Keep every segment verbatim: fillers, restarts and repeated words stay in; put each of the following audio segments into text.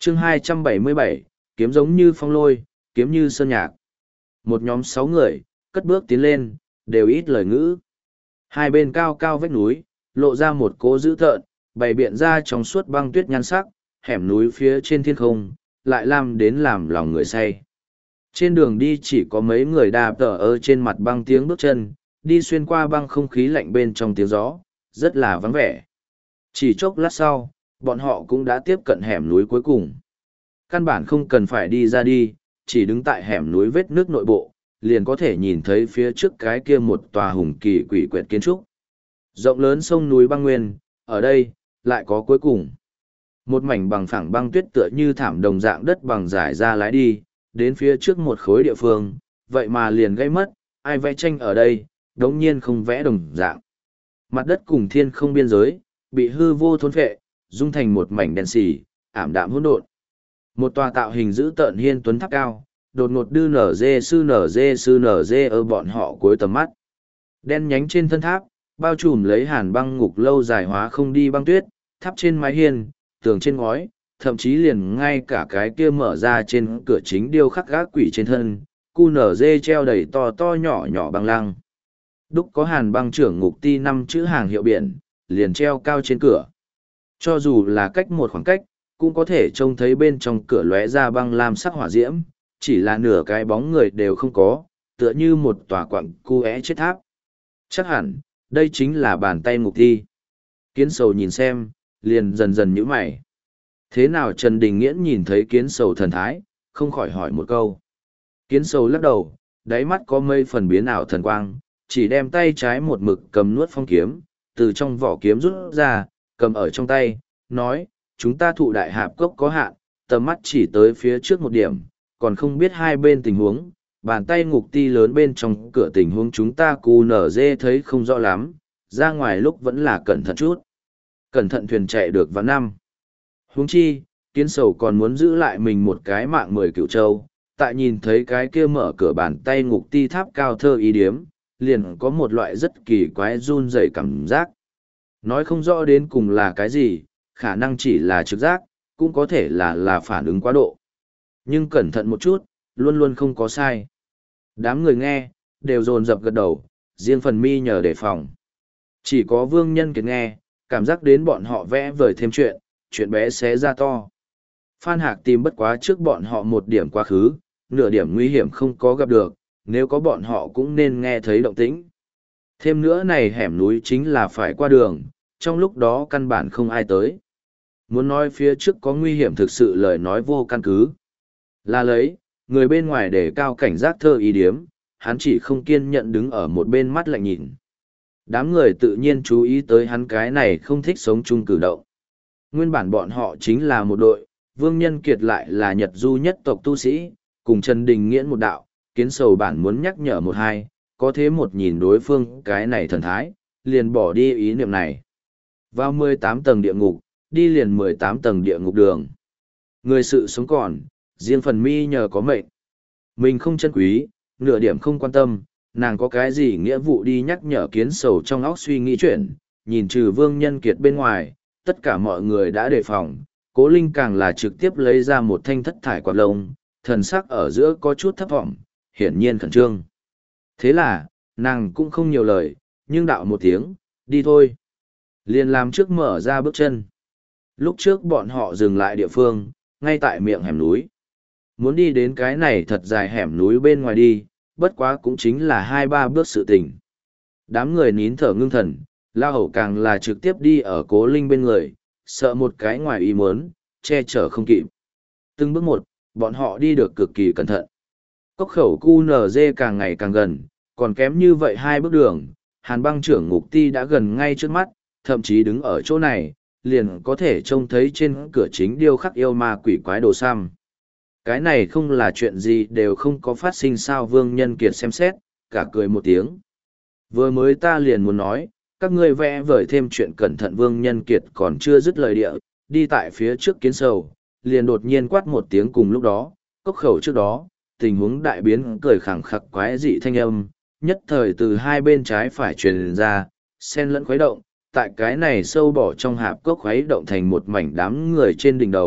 chương hai trăm bảy mươi bảy, kiếm giống như phong lôi, kiếm như sơn nhạc. Một nhóm sáu người, cất bước tiến lên, đều ít lời ngữ. Hai bên cao cao vách núi, lộ ra một cỗ dữ tợn, bày biện ra trong suốt băng tuyết nhan sắc, hẻm núi phía trên thiên không, lại làm đến làm lòng người say. Trên đường đi chỉ có mấy người đạp tờ ở trên mặt băng tiếng bước chân, đi xuyên qua băng không khí lạnh bên trong tiếng gió, rất là vắng vẻ. Chỉ chốc lát sau, bọn họ cũng đã tiếp cận hẻm núi cuối cùng. Căn bản không cần phải đi ra đi, chỉ đứng tại hẻm núi vết nước nội bộ, liền có thể nhìn thấy phía trước cái kia một tòa hùng kỳ quỷ quyệt kiến trúc. Rộng lớn sông núi băng nguyên, ở đây, lại có cuối cùng. Một mảnh bằng phẳng băng tuyết tựa như thảm đồng dạng đất bằng giải ra lái đi, đến phía trước một khối địa phương, vậy mà liền gây mất, ai vẽ tranh ở đây, đống nhiên không vẽ đồng dạng. Mặt đất cùng thiên không biên giới, bị hư vô thôn phệ, dung thành một mảnh đen xì, ảm đạm hỗn độn. Một tòa tạo hình dữ tợn hiên tuấn tháp cao, đột ngột đưa nở dê sư nở dê sư nở dê ở bọn họ cuối tầm mắt. Đen nhánh trên thân tháp, bao trùm lấy hàn băng ngục lâu dài hóa không đi băng tuyết, tháp trên mái hiên, tường trên ngói, thậm chí liền ngay cả cái kia mở ra trên cửa chính điêu khắc gác quỷ trên thân, cu nở dê treo đầy to to nhỏ nhỏ băng lăng. Đúc có hàn băng trưởng ngục ti năm chữ hàng hiệu biển, liền treo cao trên cửa. Cho dù là cách một khoảng cách, cũng có thể trông thấy bên trong cửa lóe ra băng lam sắc hỏa diễm, chỉ là nửa cái bóng người đều không có, tựa như một tòa quặng cu é chết tháp. Chắc hẳn, đây chính là bàn tay ngục thi. Kiến sầu nhìn xem, liền dần dần nhíu mày. Thế nào Trần Đình Nghiễn nhìn thấy kiến sầu thần thái, không khỏi hỏi một câu. Kiến sầu lắc đầu, đáy mắt có mây phần biến ảo thần quang, chỉ đem tay trái một mực cầm nuốt phong kiếm, từ trong vỏ kiếm rút ra, cầm ở trong tay, nói, chúng ta thụ đại hạp cốc có hạn, tầm mắt chỉ tới phía trước một điểm, còn không biết hai bên tình huống, bàn tay ngục ti lớn bên trong cửa tình huống chúng ta cù nở dê thấy không rõ lắm, ra ngoài lúc vẫn là cẩn thận chút. Cẩn thận thuyền chạy được vào năm. Huống chi, kiến sầu còn muốn giữ lại mình một cái mạng mười cựu châu, tại nhìn thấy cái kia mở cửa bàn tay ngục ti tháp cao thơ ý điếm, liền có một loại rất kỳ quái run rẩy cảm giác. Nói không rõ đến cùng là cái gì, khả năng chỉ là trực giác, cũng có thể là là phản ứng quá độ. Nhưng cẩn thận một chút, luôn luôn không có sai. Đám người nghe, đều dồn dập gật đầu, riêng phần mi nhờ đề phòng. Chỉ có Vương Nhân Kiệt nghe, cảm giác đến bọn họ vẽ vời thêm chuyện, chuyện bé xé ra to. Phan Hạc tìm bất quá trước bọn họ một điểm quá khứ, nửa điểm nguy hiểm không có gặp được, nếu có bọn họ cũng nên nghe thấy động tĩnh. Thêm nữa này hẻm núi chính là phải qua đường, trong lúc đó căn bản không ai tới. Muốn nói phía trước có nguy hiểm thực sự lời nói vô căn cứ. Là lấy, người bên ngoài để cao cảnh giác thơ ý điếm, hắn chỉ không kiên nhẫn đứng ở một bên mắt lạnh nhìn. Đám người tự nhiên chú ý tới hắn cái này không thích sống chung cử động. Nguyên bản bọn họ chính là một đội, Vương Nhân Kiệt lại là Nhật Du nhất tộc tu sĩ, cùng Trần Đình Nghiễn một đạo, kiến sầu bản muốn nhắc nhở một hai, có thế một nhìn đối phương cái này thần thái, liền bỏ đi ý niệm này. Vào mười tám tầng địa ngục, đi liền mười tám tầng địa ngục đường. Người sự sống còn, riêng phần mi nhờ có mệnh. Mình không chân quý, nửa điểm không quan tâm, nàng có cái gì nghĩa vụ đi nhắc nhở kiến sầu trong óc suy nghĩ chuyện, nhìn trừ Vương Nhân Kiệt bên ngoài, tất cả mọi người đã đề phòng, Cố Linh càng là trực tiếp lấy ra một thanh thất thải quạt lông, thần sắc ở giữa có chút thấp vọng, hiển nhiên khẩn trương. Thế là, nàng cũng không nhiều lời, nhưng đạo một tiếng, đi thôi. Liền làm trước mở ra bước chân. Lúc trước bọn họ dừng lại địa phương, ngay tại miệng hẻm núi. Muốn đi đến cái này thật dài hẻm núi bên ngoài đi, bất quá cũng chính là hai ba bước sự tình. Đám người nín thở ngưng thần, La Hầu càng là trực tiếp đi ở Cố Linh bên người, sợ một cái ngoài ý muốn, che chở không kịp. Từng bước một, bọn họ đi được cực kỳ cẩn thận. Cốc khẩu cu nở dê càng ngày càng gần, còn kém như vậy hai bước đường, Hàn Băng trưởng ngục ti đã gần ngay trước mắt, thậm chí đứng ở chỗ này, liền có thể trông thấy trên cửa chính điêu khắc yêu ma quỷ quái đồ xăm. Cái này không là chuyện gì đều không có phát sinh sao. Vương Nhân Kiệt xem xét, cả cười một tiếng. Vừa mới ta liền muốn nói, các ngươi vẽ vời thêm chuyện cẩn thận. Vương Nhân Kiệt còn chưa dứt lời địa, đi tại phía trước kiến sầu, liền đột nhiên quát một tiếng. Cùng lúc đó, cốc khẩu trước đó, tình huống đại biến, cười khẳng khặc quái dị thanh âm, nhất thời từ hai bên trái phải truyền ra, xen lẫn khuấy động, tại cái này sâu bỏ trong hạp cốc khuấy động thành một mảnh đám người trên đỉnh đầu,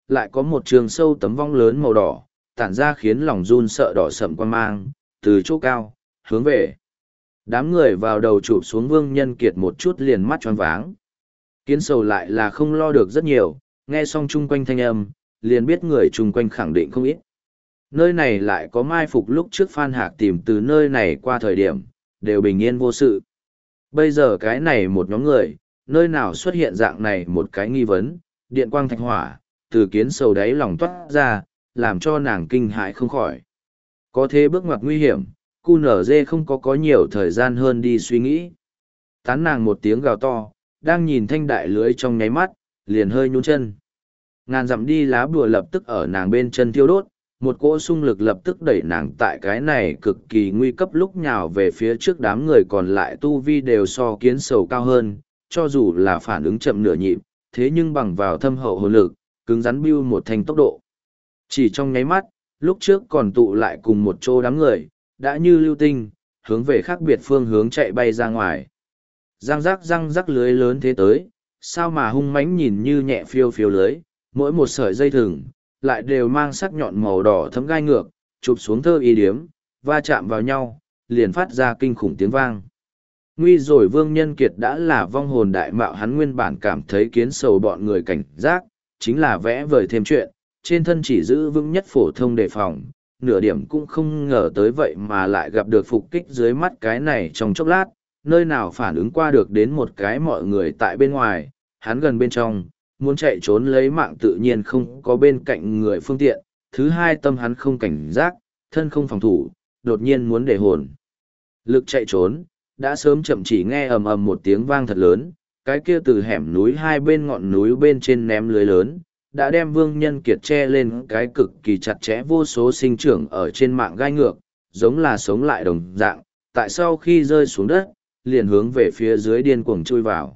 lại có một trường sâu tấm vong lớn màu đỏ, tản ra khiến lòng run sợ đỏ sậm quan mang, từ chỗ cao, hướng về. Đám người vào đầu chụp xuống Vương Nhân Kiệt một chút liền mắt tròn váng. Kiến sầu lại là không lo được rất nhiều, nghe xong chung quanh thanh âm, liền biết người chung quanh khẳng định không ít. Nơi này lại có mai phục lúc trước Phan Hạc tìm từ nơi này qua thời điểm, đều bình yên vô sự. Bây giờ cái này một nhóm người, nơi nào xuất hiện dạng này một cái nghi vấn, điện quang thạch hỏa, từ kiến sầu đáy lòng toát ra, làm cho nàng kinh hãi không khỏi. Có thế bước ngoặt nguy hiểm, cu nở dê không có có nhiều thời gian hơn đi suy nghĩ. Tán nàng một tiếng gào to, đang nhìn thanh đại lưới trong nháy mắt, liền hơi nhún chân. Ngàn dặm đi lá bùa lập tức ở nàng bên chân thiêu đốt, một cỗ xung lực lập tức đẩy nàng tại cái này cực kỳ nguy cấp lúc nhào về phía trước đám người còn lại tu vi đều so kiến sầu cao hơn, cho dù là phản ứng chậm nửa nhịp, thế nhưng bằng vào thâm hậu hồn lực, cứng rắn bưu một thành tốc độ. Chỉ trong nháy mắt, lúc trước còn tụ lại cùng một chỗ đám người, đã như lưu tinh, hướng về khác biệt phương hướng chạy bay ra ngoài. Răng rắc răng rắc lưới lớn thế tới, sao mà hung mãnh nhìn như nhẹ phiêu phiêu lưới, mỗi một sợi dây thừng, lại đều mang sắc nhọn màu đỏ thấm gai ngược, chụp xuống thơ y điếm, va chạm vào nhau, liền phát ra kinh khủng tiếng vang. Nguy rồi Vương Nhân Kiệt đã là vong hồn đại mạo, hắn nguyên bản cảm thấy kiến sầu bọn người cảnh giác, chính là vẽ vời thêm chuyện, trên thân chỉ giữ vững nhất phổ thông đề phòng, nửa điểm cũng không ngờ tới vậy mà lại gặp được phục kích dưới mắt cái này trong chốc lát, nơi nào phản ứng qua được đến một cái mọi người tại bên ngoài, hắn gần bên trong, muốn chạy trốn lấy mạng tự nhiên không có bên cạnh người phương tiện, thứ hai tâm hắn không cảnh giác, thân không phòng thủ, đột nhiên muốn để hồn. Lực chạy trốn, đã sớm chậm chỉ nghe ầm ầm một tiếng vang thật lớn, cái kia từ hẻm núi hai bên ngọn núi bên trên ném lưới lớn, đã đem Vương Nhân Kiệt che lên cái cực kỳ chặt chẽ vô số sinh trưởng ở trên mạng gai ngược, giống là sống lại đồng dạng, tại sau khi rơi xuống đất, liền hướng về phía dưới điên cuồng chui vào.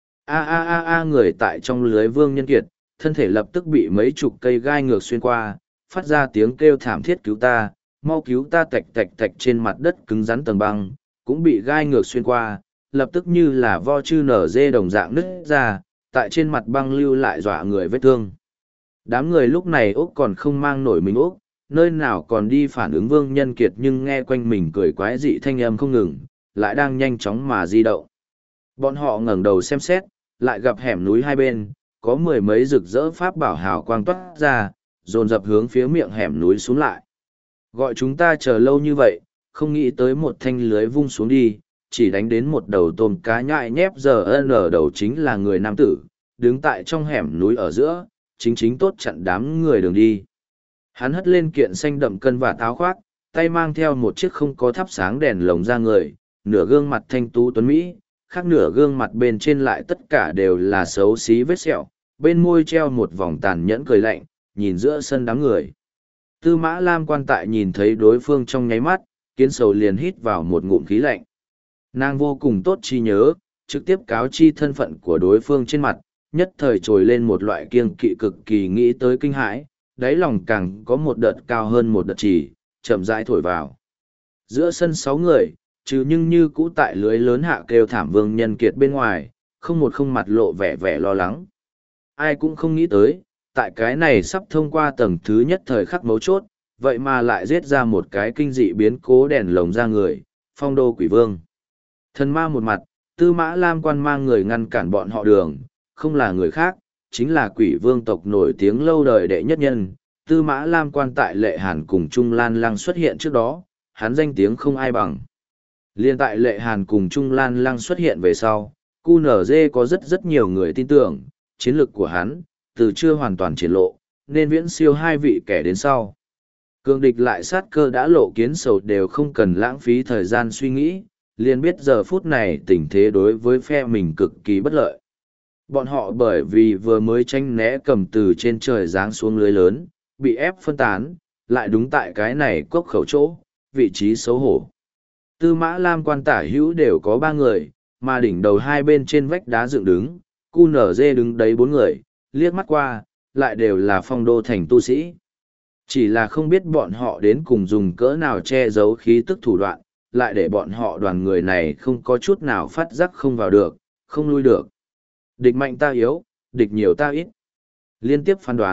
A a a a người tại trong lưới Vương Nhân Kiệt, thân thể lập tức bị mấy chục cây gai ngược xuyên qua, phát ra tiếng kêu thảm thiết cứu ta, mau cứu ta tạch tạch tạch trên mặt đất cứng rắn tầng băng, cũng bị gai ngược xuyên qua, lập tức như là vo chư nở dê đồng dạng nứt ra, tại trên mặt băng lưu lại dọa người vết thương. Đám người lúc này Úc còn không mang nổi mình Úc, nơi nào còn đi phản ứng Vương Nhân Kiệt nhưng nghe quanh mình cười quái dị thanh âm không ngừng, lại đang nhanh chóng mà di động. Bọn họ ngẩng đầu xem xét, lại gặp hẻm núi hai bên, có mười mấy rực rỡ pháp bảo hào quang toát ra, dồn dập hướng phía miệng hẻm núi xuống lại. Gọi chúng ta chờ lâu như vậy, không nghĩ tới một thanh lưới vung xuống đi, chỉ đánh đến một đầu tôm cá nhại nhép giờ ân ở đầu chính là người nam tử, đứng tại trong hẻm núi ở giữa, chính chính tốt chặn đám người đường đi. Hắn hất lên kiện xanh đậm cân và táo khoác, tay mang theo một chiếc không có thắp sáng đèn lồng ra người, nửa gương mặt thanh tú tuấn Mỹ, khác nửa gương mặt bên trên lại tất cả đều là xấu xí vết sẹo, bên môi treo một vòng tàn nhẫn cười lạnh, nhìn giữa sân đám người. Tư Mã Lam quan tại nhìn thấy đối phương trong nháy mắt, kiến sầu liền hít vào một ngụm khí lạnh. Nàng vô cùng tốt trí nhớ, trực tiếp cáo chi thân phận của đối phương trên mặt, nhất thời trồi lên một loại kiêng kỵ cực kỳ nghĩ tới kinh hãi, đáy lòng càng có một đợt cao hơn một đợt chỉ, chậm rãi thổi vào. Giữa sân sáu người, trừ nhưng như cũ tại lưới lớn hạ kêu thảm Vương Nhân Kiệt bên ngoài, không một không mặt lộ vẻ vẻ lo lắng. Ai cũng không nghĩ tới, tại cái này sắp thông qua tầng thứ nhất thời khắc mấu chốt, vậy mà lại giết ra một cái kinh dị biến cố đèn lồng ra người, Phong Đô Quỷ Vương. Thần ma một mặt, Tư Mã Lam quan mang người ngăn cản bọn họ đường, không là người khác, chính là Quỷ Vương tộc nổi tiếng lâu đời đệ nhất nhân. Tư Mã Lam quan tại Lệ Hàn cùng Trung Lan Lăng xuất hiện trước đó, hắn danh tiếng không ai bằng. Liên tại Lệ Hàn cùng Trung Lan Lăng xuất hiện về sau, cu nở dê có rất rất nhiều người tin tưởng, chiến lược của hắn, từ chưa hoàn toàn triển lộ, nên viễn siêu hai vị kẻ đến sau. Cường địch lại sát cơ đã lộ kiến sầu đều không cần lãng phí thời gian suy nghĩ, liền biết giờ phút này tình thế đối với phe mình cực kỳ bất lợi. Bọn họ bởi vì vừa mới tranh né cầm từ trên trời giáng xuống lưới lớn, bị ép phân tán, lại đúng tại cái này cốc khẩu chỗ, vị trí xấu hổ. Tư Mã Lam quan tả hữu đều có ba người, mà đỉnh đầu hai bên trên vách đá dựng đứng, cu nở dê đứng đấy bốn người, liếc mắt qua, lại đều là Phong Đô thành tu sĩ. Chỉ là không biết bọn họ đến cùng dùng cỡ nào che giấu khí tức thủ đoạn, lại để bọn họ đoàn người này không có chút nào phát giác không vào được, không lui được. Địch mạnh ta yếu, địch nhiều ta ít. Liên tiếp phán đoán,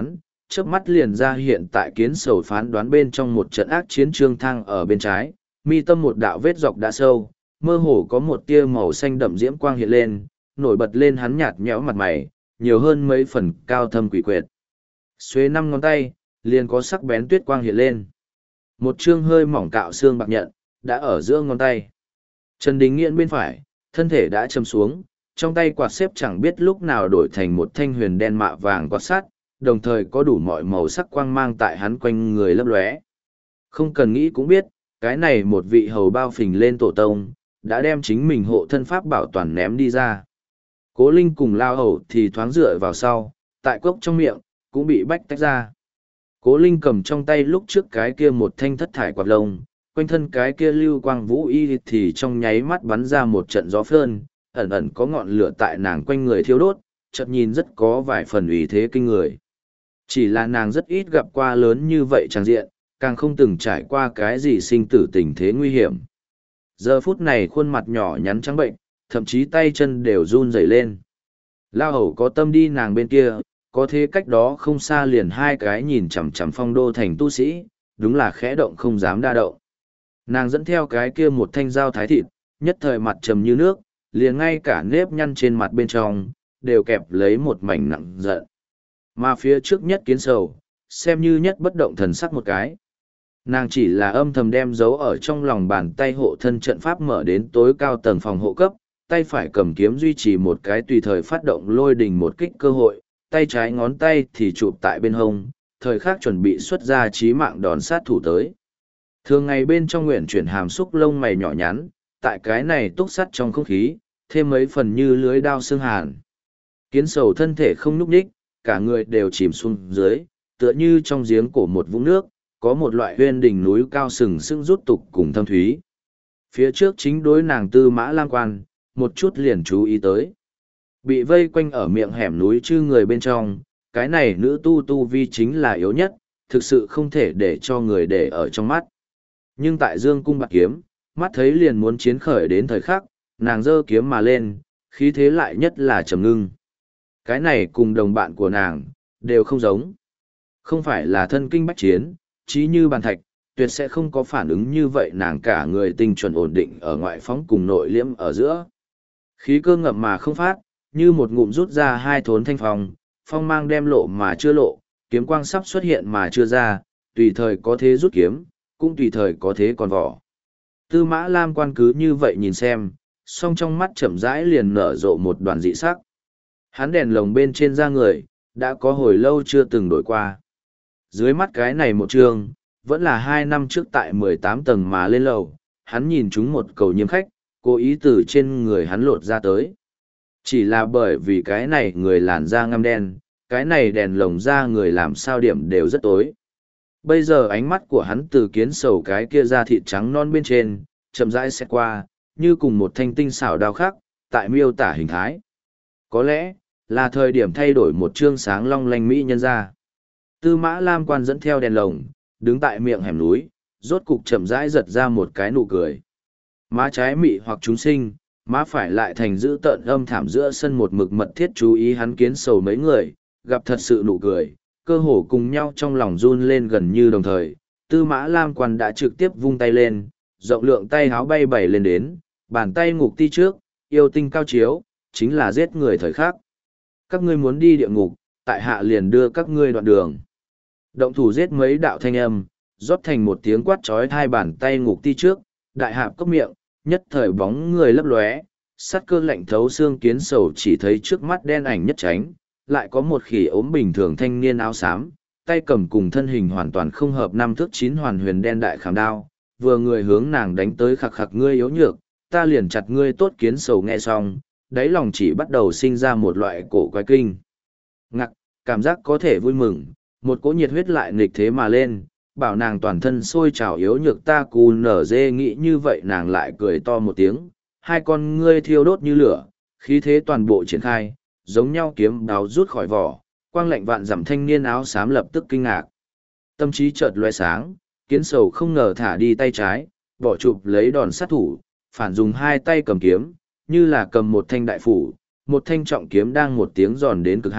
chớp mắt liền ra hiện tại kiến sầu phán đoán bên trong một trận ác chiến trương thăng ở bên trái, mi tâm một đạo vết dọc đã sâu, mơ hồ có một tia màu xanh đậm diễm quang hiện lên, nổi bật lên hắn nhạt nhẽo mặt mày, nhiều hơn mấy phần cao thâm quỷ quyệt. Xuế năm ngón tay, liền có sắc bén tuyết quang hiện lên. Một chương hơi mỏng cạo xương bạc nhận, đã ở giữa ngón tay. Trần Đình Nghiễn bên phải, thân thể đã châm xuống, trong tay quạt xếp chẳng biết lúc nào đổi thành một thanh huyền đen mạ vàng quạt sắt, đồng thời có đủ mọi màu sắc quang mang tại hắn quanh người lấp lóe. Không cần nghĩ cũng biết, cái này một vị hầu bao phình lên tổ tông, đã đem chính mình hộ thân pháp bảo toàn ném đi ra. Cố Linh cùng lao hầu thì thoáng dựa vào sau, tại cốc trong miệng, cũng bị bách tách ra. Cố Linh cầm trong tay lúc trước cái kia một thanh thất thải quạt lông, quanh thân cái kia lưu quang vũ y thì trong nháy mắt bắn ra một trận gió phơn, ẩn ẩn có ngọn lửa tại nàng quanh người thiêu đốt, chợt nhìn rất có vài phần uy thế kinh người. Chỉ là nàng rất ít gặp qua lớn như vậy tràng diện, càng không từng trải qua cái gì sinh tử tình thế nguy hiểm. Giờ phút này khuôn mặt nhỏ nhắn trắng bệnh, thậm chí tay chân đều run rẩy lên. Lao hầu có tâm đi nàng bên kia, có thế cách đó không xa liền hai cái nhìn chằm chằm phong đô thành tu sĩ, đúng là khẽ động không dám đa động. Nàng dẫn theo cái kia một thanh dao thái thịt, nhất thời mặt trầm như nước, liền ngay cả nếp nhăn trên mặt bên trong, đều kẹp lấy một mảnh nặng giận. Mà phía trước nhất kiến sầu, xem như nhất bất động thần sắc một cái. Nàng chỉ là âm thầm đem dấu ở trong lòng bàn tay hộ thân trận pháp mở đến tối cao tầng phòng hộ cấp, tay phải cầm kiếm duy trì một cái tùy thời phát động lôi đình một kích cơ hội, tay trái ngón tay thì chụp tại bên hông, thời khắc chuẩn bị xuất ra chí mạng đòn sát thủ tới. Thường ngày bên trong nguyện chuyển hàm xúc lông mày nhỏ nhắn, tại cái này túc sắt trong không khí, thêm mấy phần như lưới đao xương hàn. Kiến sầu thân thể không nhúc nhích, cả người đều chìm xuống dưới, tựa như trong giếng cổ một vũng nước, có một loại huyên đỉnh núi cao sừng sững rút tục cùng thâm thúy. Phía trước chính đối nàng Tư Mã Lam Quan, một chút liền chú ý tới. Bị vây quanh ở miệng hẻm núi chư người bên trong, cái này nữ tu tu vi chính là yếu nhất, thực sự không thể để cho người để ở trong mắt. Nhưng tại Dương cung bạc kiếm, mắt thấy liền muốn chiến khởi đến thời khắc, nàng giơ kiếm mà lên, khí thế lại nhất là trầm ngưng. Cái này cùng đồng bạn của nàng, đều không giống. Không phải là thân kinh bách chiến, trí như bàn thạch, tuyệt sẽ không có phản ứng như vậy nàng cả người tinh chuẩn ổn định ở ngoại phóng cùng nội liễm ở giữa. Khí cơ ngậm mà không phát, như một ngụm rút ra hai thốn thanh phong, phong mang đem lộ mà chưa lộ, kiếm quang sắp xuất hiện mà chưa ra, tùy thời có thế rút kiếm, cũng tùy thời có thế còn vỏ. Tư Mã Lam Quan cứ như vậy nhìn xem, song trong mắt chậm rãi liền nở rộ một đoàn dị sắc. Hắn đèn lồng bên trên da người, đã có hồi lâu chưa từng đổi qua. Dưới mắt cái này một trường, vẫn là hai năm trước tại mười tám tầng mà lên lầu, hắn nhìn chúng một cầu nhiễm khách, cố ý từ trên người hắn lột ra tới. Chỉ là bởi vì cái này người làn da ngăm đen, cái này đèn lồng da người làm sao điểm đều rất tối. Bây giờ ánh mắt của hắn từ kiến sầu cái kia da thịt trắng non bên trên, chậm rãi xét qua, như cùng một thanh tinh xảo đao khắc, tại miêu tả hình thái. Có lẽ, là thời điểm thay đổi một chương sáng long lanh mỹ nhân ra. Tư Mã Lam Quan dẫn theo đèn lồng, đứng tại miệng hẻm núi, rốt cục chậm rãi giật ra một cái nụ cười. Má trái mị hoặc chúng sinh, má phải lại thành giữ tợn âm thảm giữa sân một mực mật thiết chú ý hắn kiến sầu mấy người, gặp thật sự nụ cười, cơ hồ cùng nhau trong lòng run lên gần như đồng thời. Tư Mã Lam Quan đã trực tiếp vung tay lên, rộng lượng tay háo bay bày lên đến, bàn tay ngục ti trước, yêu tinh cao chiếu, chính là giết người thời khắc. Các ngươi muốn đi địa ngục, tại hạ liền đưa các ngươi đoạn đường. Động thủ giết mấy đạo thanh âm, rót thành một tiếng quát trói hai bàn tay ngục ti trước, đại hạp cốc miệng, nhất thời bóng người lấp lóe, sắt cơ lạnh thấu xương kiến sầu chỉ thấy trước mắt đen ảnh nhất tránh, lại có một khỉ ốm bình thường thanh niên áo xám, tay cầm cùng thân hình hoàn toàn không hợp năm thước chín hoàn huyền đen đại khảm đao, vừa người hướng nàng đánh tới khặc khặc ngươi yếu nhược, ta liền chặt ngươi tốt kiến sầu nghe xong, đáy lòng chỉ bắt đầu sinh ra một loại cổ quái kinh. Ngặc, cảm giác có thể vui mừng, một cỗ nhiệt huyết lại nghịch thế mà lên, bảo nàng toàn thân sôi trào yếu nhược ta cù nở dê nghĩ như vậy nàng lại cười to một tiếng, hai con ngươi thiêu đốt như lửa, khí thế toàn bộ triển khai, giống nhau kiếm đáo rút khỏi vỏ, quang lạnh vạn dặm thanh niên áo xám lập tức kinh ngạc. Tâm trí chợt loe sáng, kiến sầu không ngờ thả đi tay trái, bỏ chụp lấy đòn sát thủ, phản dùng hai tay cầm kiếm, như là cầm một thanh đại phủ, một thanh trọng kiếm đang một tiếng giòn đến cực hạn,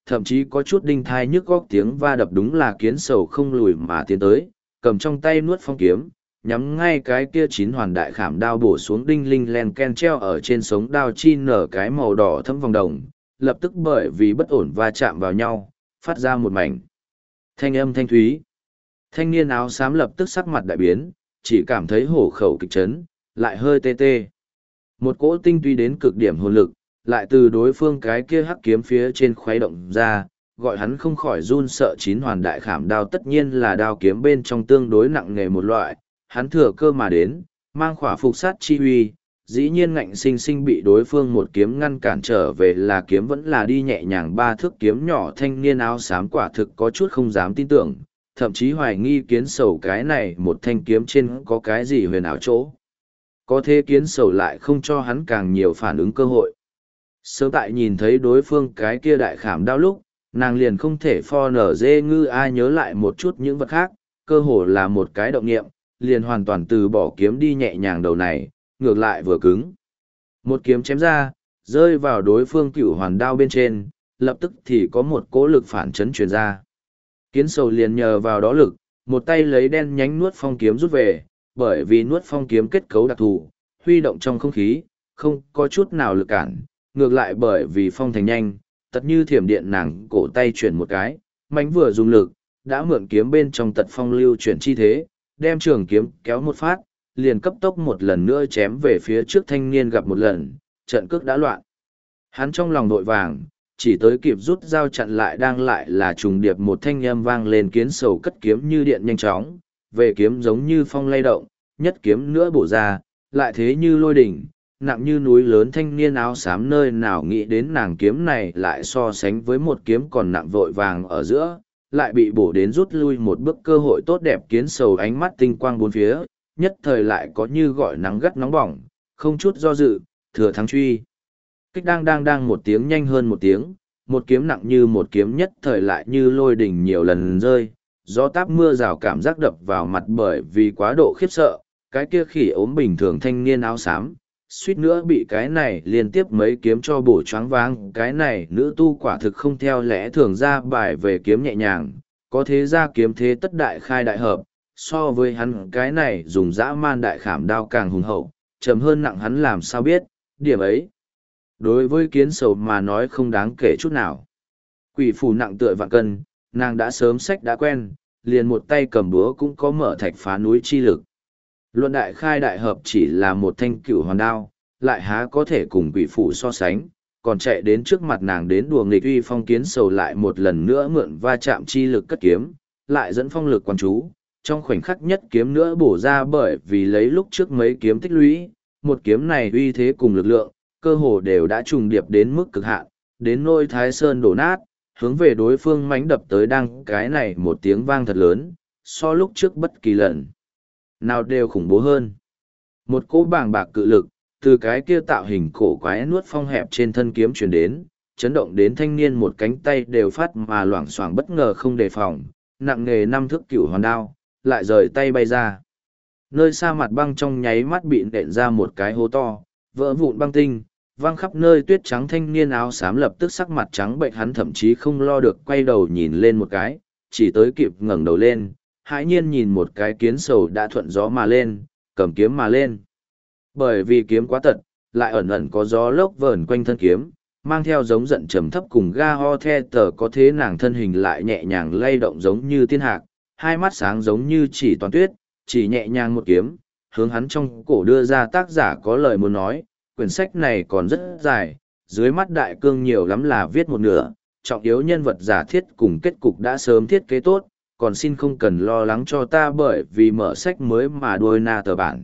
thậm chí có chút đinh thai nhức góc tiếng va đập, đúng là kiến sầu không lùi mà tiến tới, cầm trong tay nuốt phong kiếm, nhắm ngay cái kia chín hoàn đại khảm đao bổ xuống, đinh linh len ken treo ở trên sống đao chi nở cái màu đỏ thâm vòng đồng, lập tức bởi vì bất ổn va chạm vào nhau, phát ra một mảnh thanh âm thanh thúy. Thanh niên áo xám lập tức sắc mặt đại biến, chỉ cảm thấy hổ khẩu kịch chấn, lại hơi tê tê. Một cỗ tinh tuy đến cực điểm hồn lực, lại từ đối phương cái kia hắc kiếm phía trên khuấy động ra, gọi hắn không khỏi run sợ. Chín hoàn đại khảm đao tất nhiên là đao kiếm bên trong tương đối nặng nghề một loại, hắn thừa cơ mà đến, mang khỏa phục sát chi huy, dĩ nhiên ngạnh sinh sinh bị đối phương một kiếm ngăn cản trở về, là kiếm vẫn là đi nhẹ nhàng ba thước kiếm nhỏ. Thanh niên áo xám quả thực có chút không dám tin tưởng, thậm chí hoài nghi kiến sầu cái này một thanh kiếm trên có cái gì huyền ảo chỗ. Có thế kiến sầu lại không cho hắn càng nhiều phản ứng cơ hội. Sớm tại nhìn thấy đối phương cái kia đại khảm đao lúc, nàng liền không thể pho nở dê ngư ai nhớ lại một chút những vật khác, cơ hồ là một cái động niệm, liền hoàn toàn từ bỏ kiếm đi nhẹ nhàng đầu này, ngược lại vừa cứng. Một kiếm chém ra, rơi vào đối phương cửu hoàn đao bên trên, lập tức thì có một cỗ lực phản chấn truyền ra. Kiến sầu liền nhờ vào đó lực, một tay lấy đen nhánh nuốt phong kiếm rút về, bởi vì nuốt phong kiếm kết cấu đặc thù, huy động trong không khí, không có chút nào lực cản, ngược lại bởi vì phong thành nhanh, tật như thiểm điện, nàng cổ tay chuyển một cái, mánh vừa dùng lực, đã mượn kiếm bên trong tật phong lưu chuyển chi thế, đem trường kiếm kéo một phát, liền cấp tốc một lần nữa chém về phía trước thanh niên. Gặp một lần, trận cước đã loạn. Hắn trong lòng vội vàng, chỉ tới kịp rút dao chặn lại, đang lại là trùng điệp một thanh âm vang lên. Kiến sầu cất kiếm như điện nhanh chóng, về kiếm giống như phong lay động, nhất kiếm nữa bổ ra, lại thế như lôi đỉnh, nặng như núi lớn. Thanh niên áo xám nơi nào nghĩ đến nàng kiếm này lại so sánh với một kiếm còn nặng, vội vàng ở giữa, lại bị bổ đến rút lui một bước, cơ hội tốt đẹp. Kiến sầu ánh mắt tinh quang bốn phía, nhất thời lại có như gọi nắng gắt nóng bỏng, không chút do dự, thừa thắng truy kích. Đang đang đang một tiếng nhanh hơn một tiếng, một kiếm nặng như một kiếm, nhất thời lại như lôi đỉnh nhiều lần rơi, gió táp mưa rào cảm giác đập vào mặt. Bởi vì quá độ khiếp sợ, cái kia khỉ ốm bình thường thanh niên áo xám suýt nữa bị cái này liên tiếp mấy kiếm cho bổ choáng váng. Cái này nữ tu quả thực không theo lẽ thường ra bài về kiếm nhẹ nhàng, có thế ra kiếm thế tất đại khai đại hợp, so với hắn cái này dùng dã man đại khảm đao càng hùng hậu, chậm hơn nặng. Hắn làm sao biết, điểm ấy đối với kiến sầu mà nói không đáng kể chút nào. Quỷ phù nặng tựa vạn cân, nàng đã sớm sách đã quen, liền một tay cầm búa cũng có mở thạch phá núi chi lực. Luận đại khai đại hợp chỉ là một thanh cửu hoàn đao, lại há có thể cùng quỷ phù so sánh, còn chạy đến trước mặt nàng đến đùa nghịch uy phong. Kiến sầu lại một lần nữa mượn va chạm chi lực cất kiếm, lại dẫn phong lực quan chú, trong khoảnh khắc nhất kiếm nữa bổ ra. Bởi vì lấy lúc trước mấy kiếm tích lũy, một kiếm này uy thế cùng lực lượng, cơ hồ đều đã trùng điệp đến mức cực hạn, đến nôi Thái Sơn đổ nát, hướng về đối phương mãnh đập tới. Đang cái này một tiếng vang thật lớn, so lúc trước bất kỳ lần nào đều khủng bố hơn. Một cỗ bàng bạc cự lực, từ cái kia tạo hình cổ quái nuốt phong hẹp trên thân kiếm truyền đến, chấn động đến thanh niên một cánh tay đều phát mà loảng xoảng, bất ngờ không đề phòng, nặng nghề năm thước cửu hoàn đao, lại rời tay bay ra. Nơi xa mặt băng trong nháy mắt bị nện ra một cái hố to, vỡ vụn băng tinh, văng khắp nơi tuyết trắng. Thanh niên áo xám lập tức sắc mặt trắng bệnh, hắn thậm chí không lo được quay đầu nhìn lên một cái, chỉ tới kịp ngẩng đầu lên, hãi nhiên nhìn một cái kiến sầu đã thuận gió mà lên, cầm kiếm mà lên. Bởi vì kiếm quá tật, lại ẩn ẩn có gió lốc vờn quanh thân kiếm, mang theo giống giận trầm thấp cùng ga ho the tờ, có thế nàng thân hình lại nhẹ nhàng lay động giống như tiên hạc, hai mắt sáng giống như chỉ toàn tuyết, chỉ nhẹ nhàng một kiếm, hướng hắn trong cổ đưa ra. Tác giả có lời muốn nói, quyển sách này còn rất dài, dưới mắt đại cương nhiều lắm là viết một nửa, trọng yếu nhân vật giả thiết cùng kết cục đã sớm thiết kế tốt, còn xin không cần lo lắng cho ta bởi vì mở sách mới mà đuôi na tờ bản.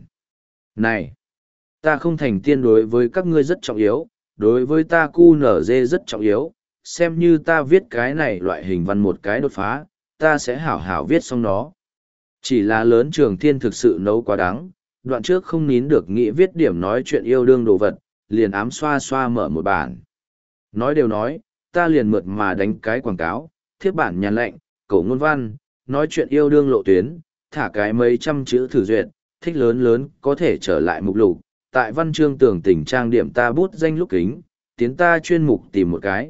Này, ta không thành tiên đối với các ngươi rất trọng yếu, đối với ta cu nở dê rất trọng yếu, xem như ta viết cái này loại hình văn một cái đột phá, ta sẽ hảo hảo viết xong nó. Chỉ là lớn trường thiên thực sự nấu quá đắng, đoạn trước không nín được nghĩ viết điểm nói chuyện yêu đương đồ vật, liền ám xoa xoa mở một bản. Nói đều nói, ta liền mượt mà đánh cái quảng cáo, thiết bản nhàn lệnh, cổ ngôn văn, nói chuyện yêu đương lộ tuyến, thả cái mấy trăm chữ thử duyệt, thích lớn lớn có thể trở lại mục lục, tại văn chương tưởng tình trang điểm ta bút danh lúc kính, tiến ta chuyên mục tìm một cái,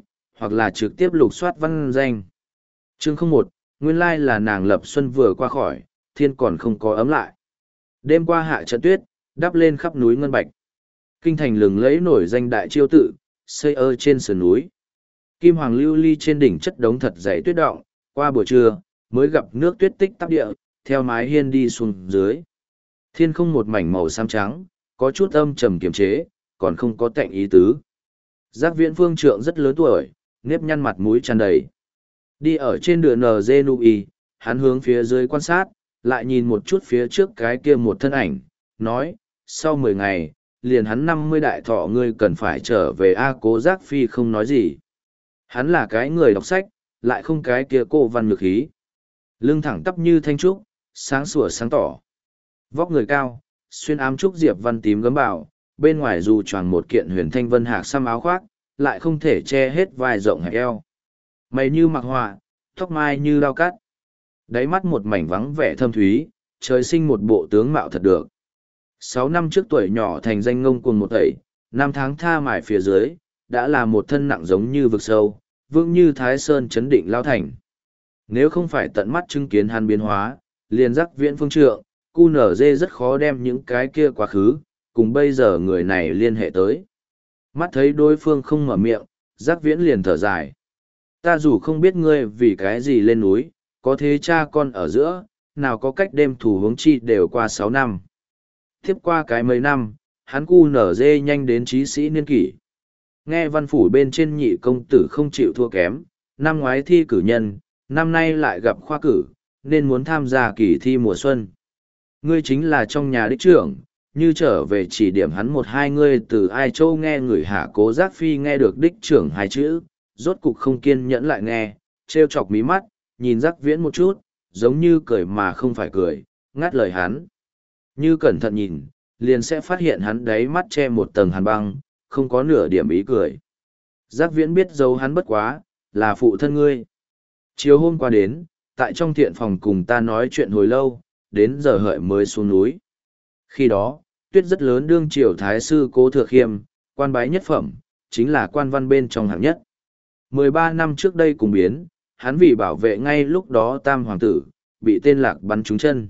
hoặc là trực tiếp lục soát văn danh. Chương không một, nguyên lai là nàng lập xuân vừa qua khỏi, thiên còn không có ấm lại. Đêm qua hạ trận tuyết, đắp lên khắp núi ngân bạch. Kinh thành lừng lẫy nổi danh đại chiêu tự, xây ở trên sườn núi. Kim hoàng lưu ly trên đỉnh chất đống thật dày tuyết động, qua buổi trưa, mới gặp nước tuyết tích tắp địa, theo mái hiên đi xuống dưới. Thiên không một mảnh màu xám trắng, có chút âm trầm kiềm chế, còn không có tạnh ý tứ. Giác viễn phương trượng rất lớn tuổi, nếp nhăn mặt mũi tràn đầy. Đi ở trên đường en giê Nui, hắn hướng phía dưới quan sát, lại nhìn một chút phía trước cái kia một thân ảnh, nói, sau mười ngày, liền hắn năm mươi đại thọ ngươi cần phải trở về A Cố Giác Phi không nói gì. Hắn là cái người đọc sách, lại không cái kia cô văn nhược khí. Lưng thẳng tắp như thanh trúc, sáng sủa sáng tỏ. Vóc người cao, xuyên ám trúc diệp văn tím gấm bảo, bên ngoài dù choàng một kiện huyền thanh vân hạc xăm áo khoác, lại không thể che hết vai rộng hẹp eo. Mày như mặc họa, tóc mai như đao cắt. Đáy mắt một mảnh vắng vẻ thâm thúy, trời sinh một bộ tướng mạo thật được. Sáu năm trước tuổi nhỏ thành danh ngông cuồng một tẩy, năm tháng tha mải phía dưới, đã là một thân nặng giống như vực sâu, vững như thái sơn chấn định lao thành. Nếu không phải tận mắt chứng kiến hắn biến hóa, liền giác viễn phương trượng, cu nở dê rất khó đem những cái kia quá khứ, cùng bây giờ người này liên hệ tới. Mắt thấy đối phương không mở miệng, giác viễn liền thở dài. Ta dù không biết ngươi vì cái gì lên núi, có thế cha con ở giữa, nào có cách đêm thủ hướng chi đều qua sáu năm. Tiếp qua cái mấy năm, hắn cu nở dê nhanh đến trí sĩ niên kỷ. Nghe văn phủ bên trên nhị công tử không chịu thua kém, năm ngoái thi cử nhân, năm nay lại gặp khoa cử, nên muốn tham gia kỳ thi mùa xuân. Ngươi chính là trong nhà đích trưởng, như trở về chỉ điểm hắn một hai ngươi từ ai châu nghe người hạ Cố Giác Phi nghe được đích trưởng hai chữ, rốt cục không kiên nhẫn lại nghe, trêu chọc mí mắt, nhìn giác viễn một chút, giống như cười mà không phải cười, ngắt lời hắn. Như cẩn thận nhìn, liền sẽ phát hiện hắn đáy mắt che một tầng hàn băng, không có nửa điểm ý cười. Giác viễn biết dấu hắn bất quá, là phụ thân ngươi. Chiều hôm qua đến, tại trong thiện phòng cùng ta nói chuyện hồi lâu, đến giờ hợi mới xuống núi. Khi đó, tuyết rất lớn đương triều thái sư Cố Thừa Khiêm, quan bái nhất phẩm, chính là quan văn bên trong hạng nhất. mười ba năm trước đây cùng biến, hắn vì bảo vệ ngay lúc đó tam hoàng tử, bị tên lạc bắn trúng chân.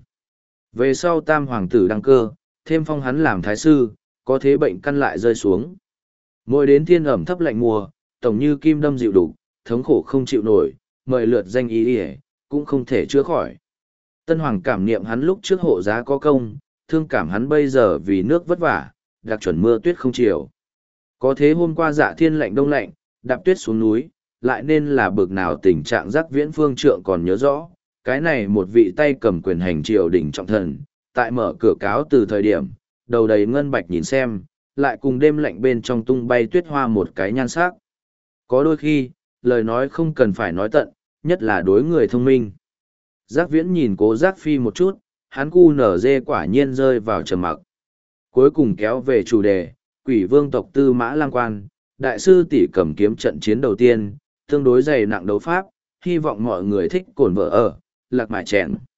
Về sau tam hoàng tử đăng cơ, thêm phong hắn làm thái sư, có thế bệnh căn lại rơi xuống. Mỗi đến thiên ẩm thấp lạnh mùa, tổng như kim đâm dịu đục, thống khổ không chịu nổi, mời lượt danh ý ỉa, cũng không thể chữa khỏi. Tân hoàng cảm niệm hắn lúc trước hộ giá có công, thương cảm hắn bây giờ vì nước vất vả, đặc chuẩn mưa tuyết không chiều. Có thế hôm qua dạ thiên lạnh đông lạnh, đạp tuyết xuống núi, lại nên là bực nào tình trạng giác viễn phương trượng còn nhớ rõ. Cái này một vị tay cầm quyền hành triều đình trọng thần, tại mở cửa cáo từ thời điểm, đầu đầy ngân bạch nhìn xem, lại cùng đêm lạnh bên trong tung bay tuyết hoa một cái nhan sắc. Có đôi khi, lời nói không cần phải nói tận, nhất là đối người thông minh. Giác viễn nhìn Cố Giác Phi một chút, hắn cu nở dê quả nhiên rơi vào trầm mặc. Cuối cùng kéo về chủ đề, quỷ vương tộc Tư Mã Lang Quan, đại sư tỷ cầm kiếm trận chiến đầu tiên, tương đối dày nặng đấu pháp, hy vọng mọi người thích cổn vợ ở, lạc mại chèn.